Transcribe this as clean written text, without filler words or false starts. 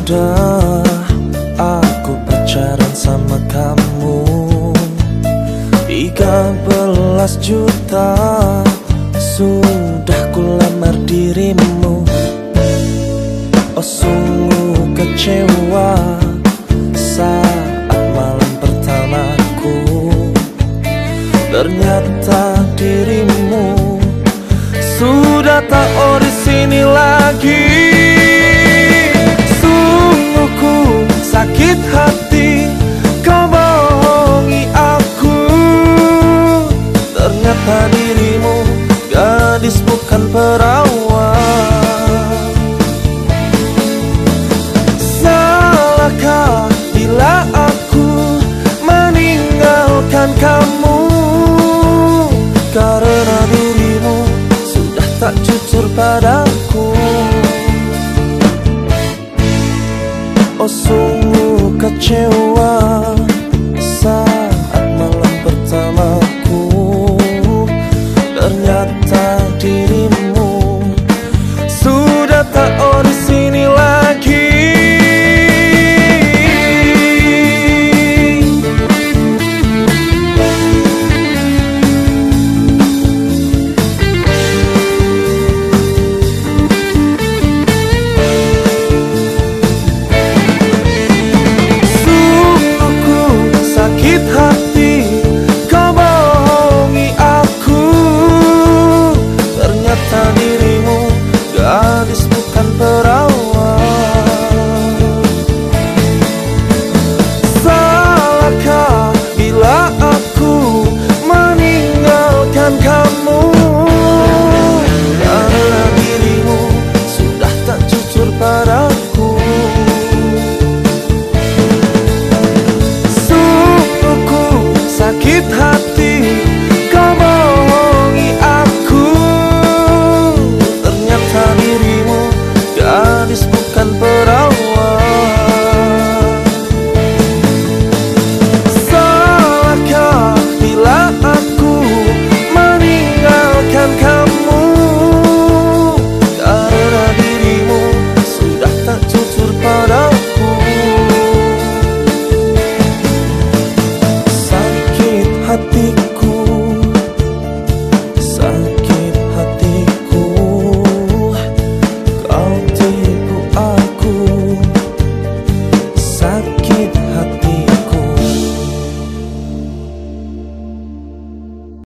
sudah aku pacaran sama kamu 13 juta sudah ku lamar dirimu. Oh sungguh kecewa saat malam pertamaku, ternyata dirimu sudah tak di sini lagi. Sungguh ku sakit hati kau bohongi aku, ternyata dirimu gadis bukan perawan. Salahkah bila aku meninggalkan kamu, karena dirimu sudah tak jujur padaku. Oh sungguh kecewa saat malam pertamaku, ternyata dirimu sudah tak di sini lagi. Sakit hati kau bohongi aku, ternyata dirimu gadis bukan perawan. Salahkah bila aku meninggalkan kamu, karena dirimu sudah tak jujur padaku. Hatiku, sakit hatiku, kau tipu aku. Sakit hati